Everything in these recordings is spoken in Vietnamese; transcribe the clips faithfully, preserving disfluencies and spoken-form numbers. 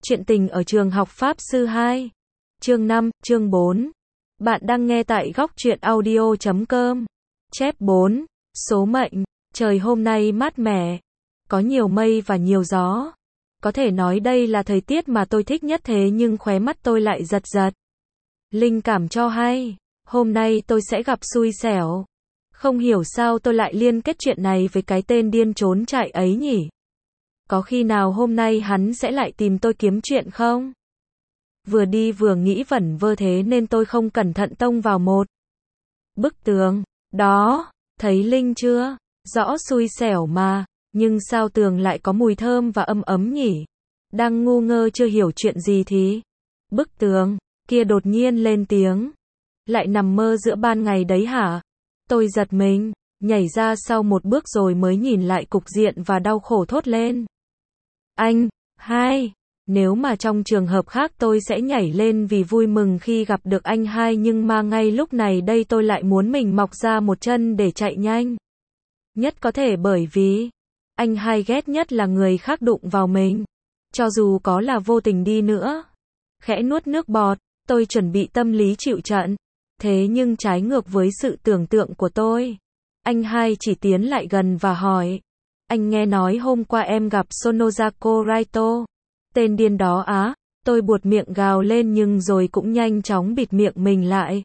Chuyện tình ở trường học Pháp Sư hai. Chương năm, chương bốn. Bạn đang nghe tại góc truyện audio chấm com. Chép bốn. Số mệnh. Trời hôm nay mát mẻ. Có nhiều mây và nhiều gió. Có thể nói đây là thời tiết mà tôi thích nhất, thế nhưng khóe mắt tôi lại giật giật. Linh cảm cho hay, hôm nay tôi sẽ gặp xui xẻo. Không hiểu sao tôi lại liên kết chuyện này với cái tên điên trốn chạy ấy nhỉ? Có khi nào hôm nay hắn sẽ lại tìm tôi kiếm chuyện không? Vừa đi vừa nghĩ vẩn vơ, thế nên tôi không cẩn thận tông vào một bức tường. Đó, thấy Linh chưa? Rõ xui xẻo mà, nhưng sao tường lại có mùi thơm và âm ấm nhỉ? Đang ngu ngơ chưa hiểu chuyện gì thì bức tường kia đột nhiên lên tiếng. Lại nằm mơ giữa ban ngày đấy hả? Tôi giật mình, nhảy ra sau một bước rồi mới nhìn lại cục diện và đau khổ thốt lên. Anh, hai, nếu mà trong trường hợp khác tôi sẽ nhảy lên vì vui mừng khi gặp được anh hai, nhưng mà ngay lúc này đây tôi lại muốn mình mọc ra một chân để chạy nhanh. Nhất có thể bởi vì anh hai ghét nhất là người khác đụng vào mình. Cho dù có là vô tình đi nữa. Khẽ nuốt nước bọt, tôi chuẩn bị tâm lý chịu trận. Thế nhưng trái ngược với sự tưởng tượng của tôi, anh hai chỉ tiến lại gần và hỏi. Anh nghe nói hôm qua em gặp Sonozako Raito. Tên điên đó á. Tôi buột miệng gào lên nhưng rồi cũng nhanh chóng bịt miệng mình lại.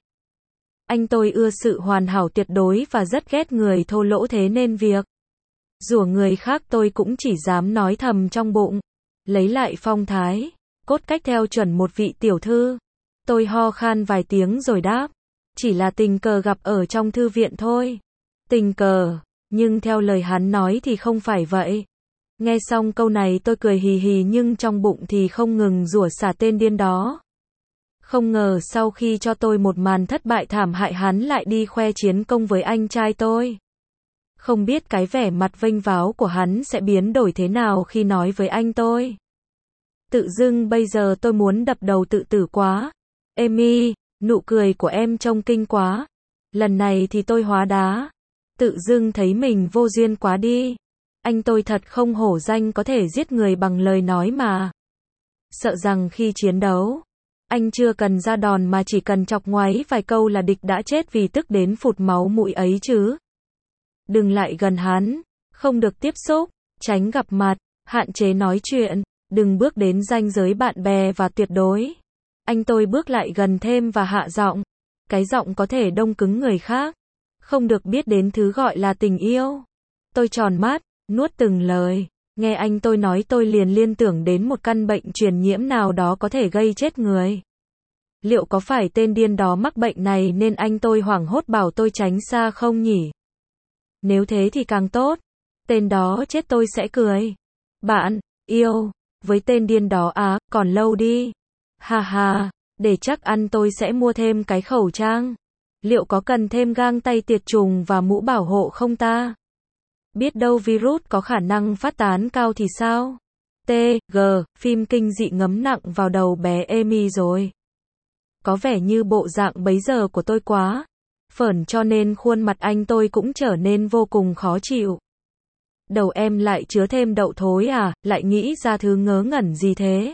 Anh tôi ưa sự hoàn hảo tuyệt đối và rất ghét người thô lỗ, thế nên việc rủa người khác tôi cũng chỉ dám nói thầm trong bụng. Lấy lại phong thái, cốt cách theo chuẩn một vị tiểu thư. Tôi ho khan vài tiếng rồi đáp. Chỉ là tình cờ gặp ở trong thư viện thôi. Tình cờ, nhưng theo lời hắn nói thì không phải vậy. Nghe xong câu này tôi cười hì hì nhưng trong bụng thì không ngừng rủa xả tên điên đó. Không ngờ sau khi cho tôi một màn thất bại thảm hại, hắn lại đi khoe chiến công với anh trai tôi. Không biết cái vẻ mặt vênh váo của hắn sẽ biến đổi thế nào khi nói với anh tôi. Tự dưng bây giờ tôi muốn đập đầu tự tử quá. Amy, nụ cười của em trông kinh quá. Lần này thì tôi hóa đá. Tự dưng thấy mình vô duyên quá đi. Anh tôi thật không hổ danh có thể giết người bằng lời nói mà. Sợ rằng khi chiến đấu, anh chưa cần ra đòn mà chỉ cần chọc ngoáy vài câu là địch đã chết vì tức đến phụt máu mũi ấy chứ. Đừng lại gần hắn, không được tiếp xúc, tránh gặp mặt, hạn chế nói chuyện, đừng bước đến ranh giới bạn bè và tuyệt đối. Anh tôi bước lại gần thêm và hạ giọng. Cái giọng có thể đông cứng người khác. Không được biết đến thứ gọi là tình yêu. Tôi tròn mắt, nuốt từng lời. Nghe anh tôi nói tôi liền liên tưởng đến một căn bệnh truyền nhiễm nào đó có thể gây chết người. Liệu có phải tên điên đó mắc bệnh này nên anh tôi hoảng hốt bảo tôi tránh xa không nhỉ? Nếu thế thì càng tốt. Tên đó chết tôi sẽ cười. Bạn yêu với tên điên đó á, còn lâu đi. Ha ha, để chắc ăn tôi sẽ mua thêm cái khẩu trang. Liệu có cần thêm găng tay tiệt trùng và mũ bảo hộ không ta? Biết đâu virus có khả năng phát tán cao thì sao? T G, phim kinh dị ngấm nặng vào đầu bé Amy rồi. Có vẻ như bộ dạng bấy giờ của tôi quá phởn cho nên khuôn mặt anh tôi cũng trở nên vô cùng khó chịu. Đầu em lại chứa thêm đậu thối à, lại nghĩ ra thứ ngớ ngẩn gì thế?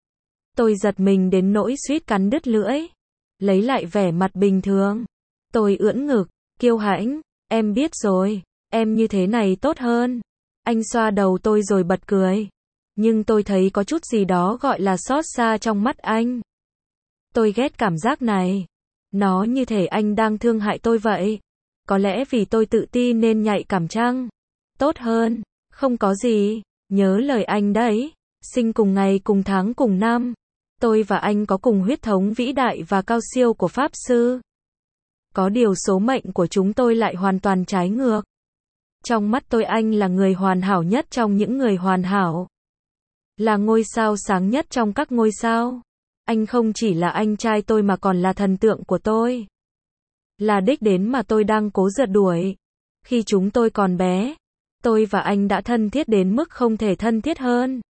Tôi giật mình đến nỗi suýt cắn đứt lưỡi. Lấy lại vẻ mặt bình thường. Tôi ưỡn ngực, kiêu hãnh. Em biết rồi, em như thế này tốt hơn. Anh xoa đầu tôi rồi bật cười. Nhưng tôi thấy có chút gì đó gọi là xót xa trong mắt anh. Tôi ghét cảm giác này. Nó như thể anh đang thương hại tôi vậy. Có lẽ vì tôi tự ti nên nhạy cảm chăng? Tốt hơn, không có gì. Nhớ lời anh đấy. Sinh cùng ngày cùng tháng cùng năm. Tôi và anh có cùng huyết thống vĩ đại và cao siêu của Pháp Sư. Có điều số mệnh của chúng tôi lại hoàn toàn trái ngược. Trong mắt tôi anh là người hoàn hảo nhất trong những người hoàn hảo. Là ngôi sao sáng nhất trong các ngôi sao. Anh không chỉ là anh trai tôi mà còn là thần tượng của tôi. Là đích đến mà tôi đang cố rượt đuổi. Khi chúng tôi còn bé, tôi và anh đã thân thiết đến mức không thể thân thiết hơn.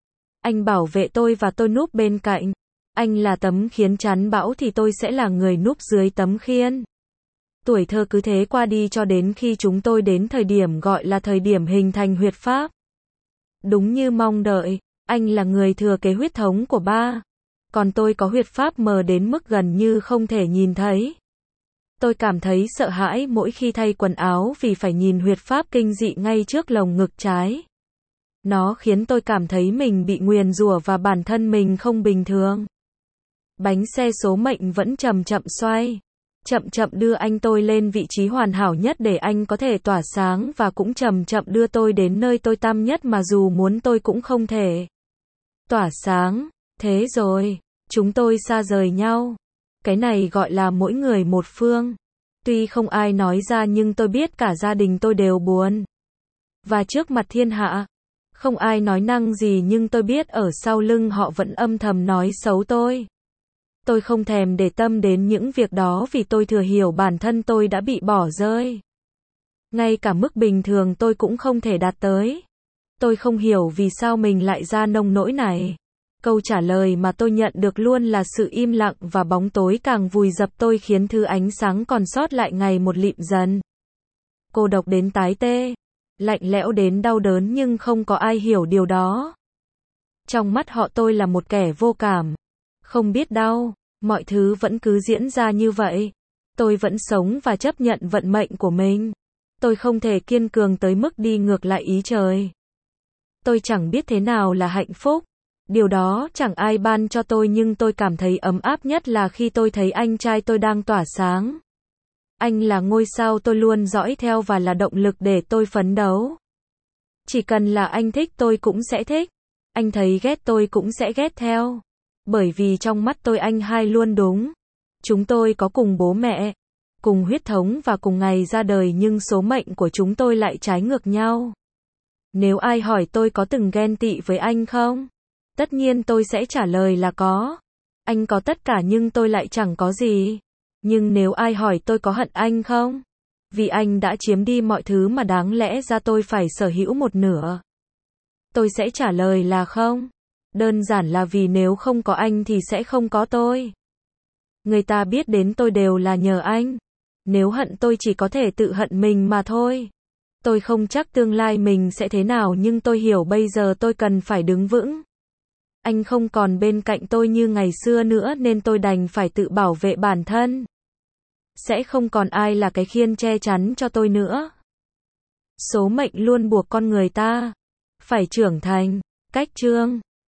Anh bảo vệ tôi và tôi núp bên cạnh. Anh là tấm khiên chắn bão thì tôi sẽ là người núp dưới tấm khiên. Tuổi thơ cứ thế qua đi cho đến khi chúng tôi đến thời điểm gọi là thời điểm hình thành huyết pháp. Đúng như mong đợi, Anh là người thừa kế huyết thống của ba. Còn tôi có huyết pháp mờ đến mức gần như không thể nhìn thấy. Tôi cảm thấy sợ hãi mỗi khi thay quần áo vì phải nhìn huyết pháp kinh dị ngay trước lồng ngực trái. Nó khiến tôi cảm thấy mình bị nguyền rủa và bản thân mình không bình thường. Bánh xe số mệnh vẫn chậm chậm xoay. Chậm chậm đưa anh tôi lên vị trí hoàn hảo nhất để anh có thể tỏa sáng và cũng chậm chậm đưa tôi đến nơi tôi tăm nhất mà dù muốn tôi cũng không thể. Tỏa sáng. Thế rồi, chúng tôi xa rời nhau. Cái này gọi là mỗi người một phương. Tuy không ai nói ra nhưng tôi biết cả gia đình tôi đều buồn. Và trước mặt thiên hạ, không ai nói năng gì nhưng tôi biết ở sau lưng họ vẫn âm thầm nói xấu tôi. Tôi không thèm để tâm đến những việc đó vì tôi thừa hiểu bản thân tôi đã bị bỏ rơi. Ngay cả mức bình thường tôi cũng không thể đạt tới. Tôi không hiểu vì sao mình lại ra nông nỗi này. Câu trả lời mà tôi nhận được luôn là sự im lặng và bóng tối càng vùi dập tôi khiến thứ ánh sáng còn sót lại ngày một lịm dần. Cô độc đến tái tê. Lạnh lẽo đến đau đớn nhưng không có ai hiểu điều đó. Trong mắt họ tôi là một kẻ vô cảm. Không biết đau, mọi thứ vẫn cứ diễn ra như vậy. Tôi vẫn sống và chấp nhận vận mệnh của mình. Tôi không thể kiên cường tới mức đi ngược lại ý trời. Tôi chẳng biết thế nào là hạnh phúc. Điều đó chẳng ai ban cho tôi nhưng tôi cảm thấy ấm áp nhất là khi tôi thấy anh trai tôi đang tỏa sáng. Anh là ngôi sao tôi luôn dõi theo và là động lực để tôi phấn đấu. Chỉ cần là anh thích tôi cũng sẽ thích. Anh thấy ghét tôi cũng sẽ ghét theo. Bởi vì trong mắt tôi anh hai luôn đúng. Chúng tôi có cùng bố mẹ, cùng huyết thống và cùng ngày ra đời nhưng số mệnh của chúng tôi lại trái ngược nhau. Nếu ai hỏi tôi có từng ghen tị với anh không? Tất nhiên tôi sẽ trả lời là có. Anh có tất cả nhưng tôi lại chẳng có gì. Nhưng nếu ai hỏi tôi có hận anh không? Vì anh đã chiếm đi mọi thứ mà đáng lẽ ra tôi phải sở hữu một nửa. Tôi sẽ trả lời là không. Đơn giản là vì nếu không có anh thì sẽ không có tôi. Người ta biết đến tôi đều là nhờ anh. Nếu hận tôi chỉ có thể tự hận mình mà thôi. Tôi không chắc tương lai mình sẽ thế nào nhưng tôi hiểu bây giờ tôi cần phải đứng vững. Anh không còn bên cạnh tôi như ngày xưa nữa nên tôi đành phải tự bảo vệ bản thân. Sẽ không còn ai là cái khiên che chắn cho tôi nữa. Số mệnh luôn buộc con người ta phải trưởng thành. Cách chương